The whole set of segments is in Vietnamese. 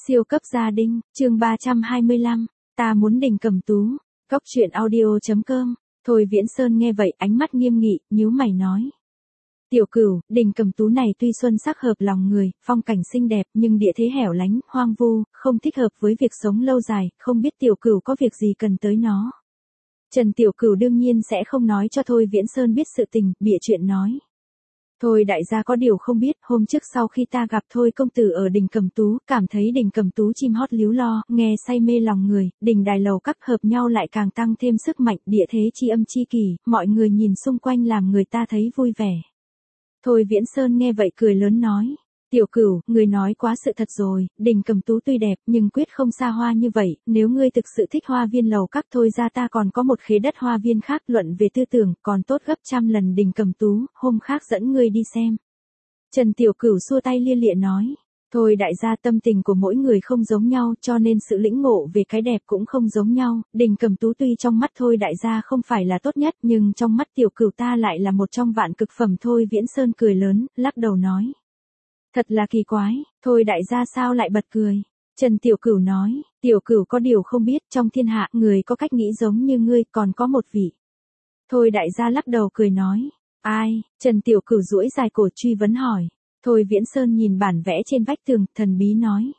Siêu cấp gia đình, chương 325, ta muốn Đình Cẩm Tú. Góc truyện audio.com. Thôi Viễn Sơn nghe vậy ánh mắt nghiêm nghị, nhíu mày nói. Tiểu Cửu, Đình Cẩm Tú này tuy xuân sắc hợp lòng người, phong cảnh xinh đẹp nhưng địa thế hẻo lánh, hoang vu, không thích hợp với việc sống lâu dài, không biết Tiểu Cửu có việc gì cần tới nó. Trần Tiểu Cửu đương nhiên sẽ không nói cho Thôi Viễn Sơn biết sự tình, bịa chuyện nói. Thôi đại gia có điều không biết, hôm trước sau khi ta gặp Thôi công tử ở Đình Cẩm Tú, cảm thấy Đình Cẩm Tú chim hót líu lo, nghe say mê lòng người, đình đài lầu các hợp nhau lại càng tăng thêm sức mạnh, địa thế chi âm chi kỳ, mọi người nhìn xung quanh làm người ta thấy vui vẻ. Thôi Viễn Sơn nghe vậy cười lớn nói. Tiểu Cửu, người nói quá sự thật rồi, Đình Cẩm Tú tuy đẹp nhưng quyết không xa hoa như vậy, nếu ngươi thực sự thích hoa viên lầu các thôi ra ta còn có một khế đất hoa viên khác, luận về tư tưởng còn tốt gấp trăm lần Đình Cẩm Tú, hôm khác dẫn ngươi đi xem. Trần Tiểu Cửu xua tay lia lịa nói. Thôi đại gia, tâm tình của mỗi người không giống nhau cho nên sự lĩnh ngộ về cái đẹp cũng không giống nhau, Đình Cẩm Tú tuy trong mắt Thôi đại gia không phải là tốt nhất nhưng trong mắt Tiểu Cửu ta lại là một trong vạn cực phẩm. Thôi Viễn Sơn cười lớn, lắc đầu nói. Thật là kỳ quái, Thôi đại gia sao lại bật cười. Trần Tiểu Cửu nói, Tiểu Cửu có điều không biết, trong thiên hạ người có cách nghĩ giống như ngươi còn có một vị. Thôi đại gia lắc đầu cười nói, ai? Trần Tiểu Cửu duỗi dài cổ truy vấn hỏi. Thôi Viễn Sơn nhìn bản vẽ trên vách tường, thần bí nói.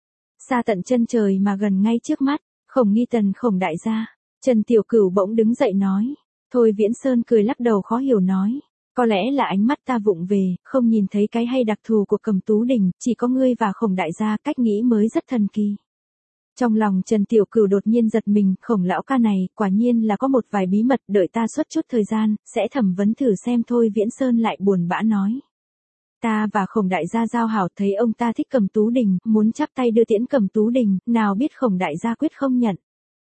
Xa tận chân trời mà gần ngay trước mắt, Khổng Nghi Tần Khổng đại gia. Trần Tiểu Cửu bỗng đứng dậy nói. Thôi Viễn Sơn cười lắc đầu khó hiểu nói. Có lẽ là ánh mắt ta vụng về, không nhìn thấy cái hay đặc thù của Cẩm Tú Đình, chỉ có ngươi và Khổng đại gia cách nghĩ mới rất thần kỳ. Trong lòng Trần Tiểu Cửu đột nhiên giật mình, Khổng lão ca này, quả nhiên là có một vài bí mật, đợi ta suốt chút thời gian, sẽ thẩm vấn thử xem. Thôi Viễn Sơn lại buồn bã nói. Ta và Khổng đại gia giao hảo, thấy ông ta thích Cẩm Tú Đình, muốn chắp tay đưa tiễn Cẩm Tú Đình, nào biết Khổng đại gia quyết không nhận.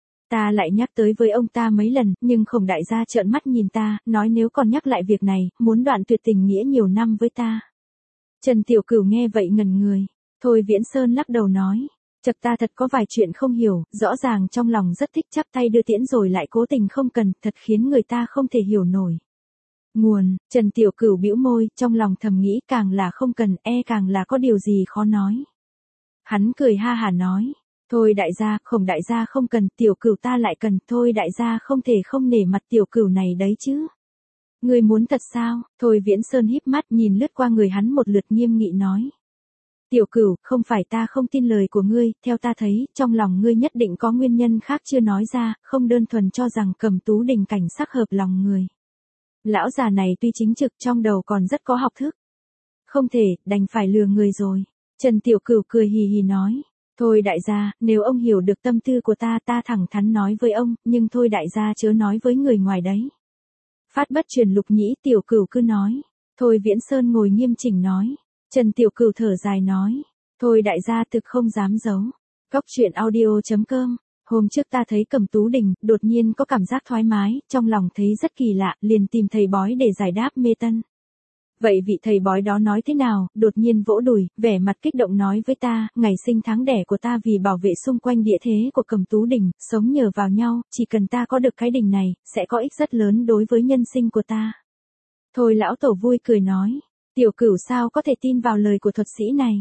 Ta lại nhắc tới với ông ta mấy lần, nhưng Khổng đại gia trợn mắt nhìn ta, nói nếu còn nhắc lại việc này, muốn đoạn tuyệt tình nghĩa nhiều năm với ta. Trần Tiểu Cửu nghe vậy ngẩn người. Thôi Viễn Sơn lắc đầu nói. Chật, ta thật có vài chuyện không hiểu, rõ ràng trong lòng rất thích chắp tay đưa tiễn rồi lại cố tình không cần, thật khiến người ta không thể hiểu nổi. Nguồn, Trần Tiểu Cửu bĩu môi, trong lòng thầm nghĩ càng là không cần, càng là có điều gì khó nói. Hắn cười ha hả nói. Thôi đại gia, Khổng đại gia không cần, Tiểu Cửu ta lại cần, thôi đại gia không thể không nể mặt Tiểu Cửu này đấy chứ. Ngươi muốn thật sao? Thôi Viễn Sơn híp mắt nhìn lướt qua người hắn một lượt nghiêm nghị nói. Tiểu Cửu, không phải ta không tin lời của ngươi, theo ta thấy, trong lòng ngươi nhất định có nguyên nhân khác chưa nói ra, không đơn thuần cho rằng Cẩm Tú Đình cảnh sắc hợp lòng người. Lão già này tuy chính trực trong đầu còn rất có học thức. Không thể, đành phải lừa người rồi. Trần Tiểu Cửu cười hì hì nói. Thôi đại gia, nếu ông hiểu được tâm tư của ta, ta thẳng thắn nói với ông, nhưng thôi đại gia chớ nói với người ngoài đấy. Phát bất truyền lục nhĩ, Tiểu Cửu cứ nói. Thôi Viễn Sơn ngồi nghiêm chỉnh nói. Trần Tiểu Cửu thở dài nói. Thôi đại gia thực không dám giấu. Góc truyện audio.com. Hôm trước ta thấy Cẩm Tú Đình, đột nhiên có cảm giác thoải mái, trong lòng thấy rất kỳ lạ, liền tìm thầy bói để giải đáp mê tân. Vậy vị thầy bói đó nói thế nào? Đột nhiên vỗ đùi, vẻ mặt kích động nói với ta, ngày sinh tháng đẻ của ta vì bảo vệ xung quanh địa thế của Cẩm Tú Đình, sống nhờ vào nhau, chỉ cần ta có được cái đình này, sẽ có ích rất lớn đối với nhân sinh của ta. Thôi lão tổ vui cười nói, Tiểu Cửu sao có thể tin vào lời của thuật sĩ này?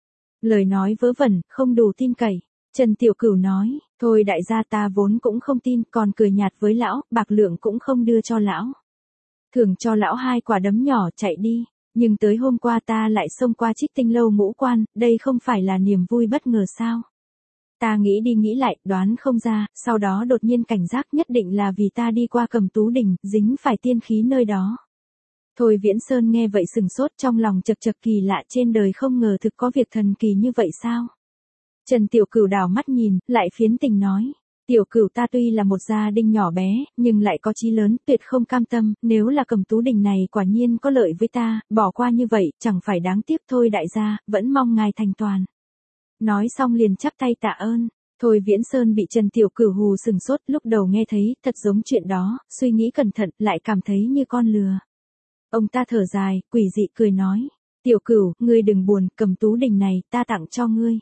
Lời nói vớ vẩn, không đủ tin cậy. Trần Tiểu Cửu nói, thôi đại gia ta vốn cũng không tin, còn cười nhạt với lão, bạc lượng cũng không đưa cho lão. Thường cho lão 2 quả đấm nhỏ chạy đi, nhưng tới hôm qua ta lại xông qua Trích Tinh lâu ngũ quan, đây không phải là niềm vui bất ngờ sao? Ta nghĩ đi nghĩ lại, đoán không ra, sau đó đột nhiên cảnh giác nhất định là vì ta đi qua Cẩm Tú Đình, dính phải tiên khí nơi đó. Thôi Viễn Sơn nghe vậy sừng sốt, trong lòng chật chật kỳ lạ, trên đời không ngờ thực có việc thần kỳ như vậy sao? Trần Tiểu Cửu đảo mắt nhìn, lại phiến tình nói. Tiểu Cửu ta tuy là một gia đình nhỏ bé, nhưng lại có chí lớn, tuyệt không cam tâm, nếu là Cẩm Tú Đình này quả nhiên có lợi với ta, bỏ qua như vậy, chẳng phải đáng tiếc. Thôi đại gia, vẫn mong ngài thành toàn. Nói xong liền chắp tay tạ ơn. Thôi Viễn Sơn bị Trần Tiểu Cửu hù sừng sốt, lúc đầu nghe thấy, thật giống chuyện đó, suy nghĩ cẩn thận, lại cảm thấy như con lừa. Ông ta thở dài, quỷ dị cười nói. Tiểu Cửu, ngươi đừng buồn, Cẩm Tú Đình này, ta tặng cho ngươi.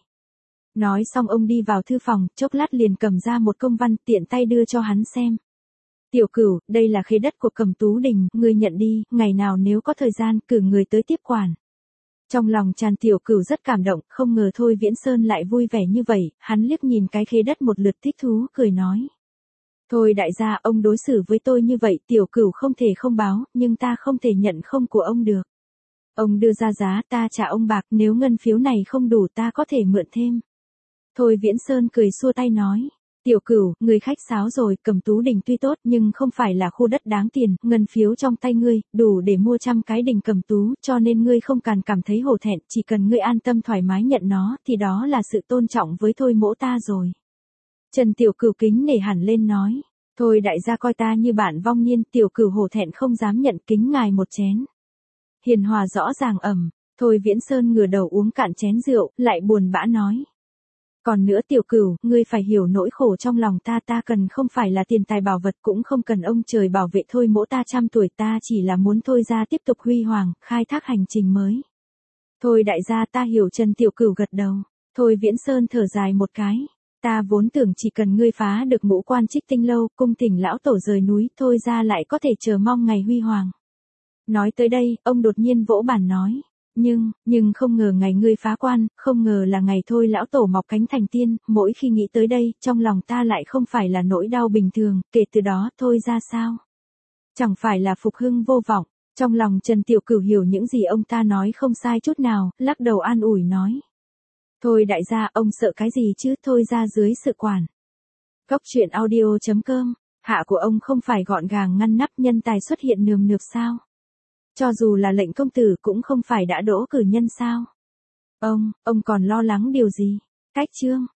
Nói xong ông đi vào thư phòng, chốc lát liền cầm ra một công văn, tiện tay đưa cho hắn xem. Tiểu Cửu, đây là khế đất của Cẩm Tú Đình, ngươi nhận đi, ngày nào nếu có thời gian, cử người tới tiếp quản. Trong lòng Tràn Tiểu Cửu rất cảm động, không ngờ Thôi Viễn Sơn lại vui vẻ như vậy, hắn liếc nhìn cái khế đất một lượt thích thú, cười nói. Thôi đại gia, ông đối xử với tôi như vậy, Tiểu Cửu không thể không báo, nhưng ta không thể nhận không của ông được. Ông đưa ra giá, ta trả ông bạc, nếu ngân phiếu này không đủ ta có thể mượn thêm. Thôi Viễn Sơn cười xua tay nói. Tiểu Cửu, người khách sáo rồi, Cẩm Tú Đình tuy tốt nhưng không phải là khu đất đáng tiền, ngân phiếu trong tay ngươi, đủ để mua 100 cái đình Cẩm Tú, cho nên ngươi không cần cảm thấy hổ thẹn, chỉ cần ngươi an tâm thoải mái nhận nó, thì đó là sự tôn trọng với Thôi mỗ ta rồi. Trần Tiểu Cửu kính nể hẳn lên nói. Thôi đại gia coi ta như bạn vong niên, Tiểu Cửu hổ thẹn không dám nhận, kính ngài một chén. Hiền hòa rõ ràng ẩm, Thôi Viễn Sơn ngửa đầu uống cạn chén rượu, lại buồn bã nói. Còn nữa Tiểu Cửu, ngươi phải hiểu nỗi khổ trong lòng ta cần không phải là tiền tài bảo vật, cũng không cần ông trời bảo vệ Thôi mỗ ta 100 tuổi, ta chỉ là muốn Thôi gia tiếp tục huy hoàng, khai thác hành trình mới. Thôi đại gia, ta hiểu. Trần Tiểu Cửu gật đầu. Thôi Viễn Sơn thở dài một cái. Ta vốn tưởng chỉ cần ngươi phá được ngũ quan Trích Tinh lâu, cung thỉnh lão tổ rời núi, Thôi gia lại có thể chờ mong ngày huy hoàng. Nói tới đây, ông đột nhiên vỗ bàn nói. Nhưng không ngờ ngày ngươi phá quan, không ngờ là ngày Thôi lão tổ mọc cánh thành tiên, mỗi khi nghĩ tới đây, trong lòng ta lại không phải là nỗi đau bình thường, kể từ đó Thôi ra sao? Chẳng phải là phục hưng vô vọng. Trong lòng Trần Tiểu Cửu hiểu những gì ông ta nói không sai chút nào, lắc đầu an ủi nói. Thôi đại gia, ông sợ cái gì chứ, Thôi ra dưới sự quản. Góc truyện audio.com, hạ của ông không phải gọn gàng ngăn nắp, nhân tài xuất hiện nườm nượp sao? Cho dù là lệnh công tử cũng không phải đã đỗ cử nhân sao? Ông còn lo lắng điều gì? Cách chương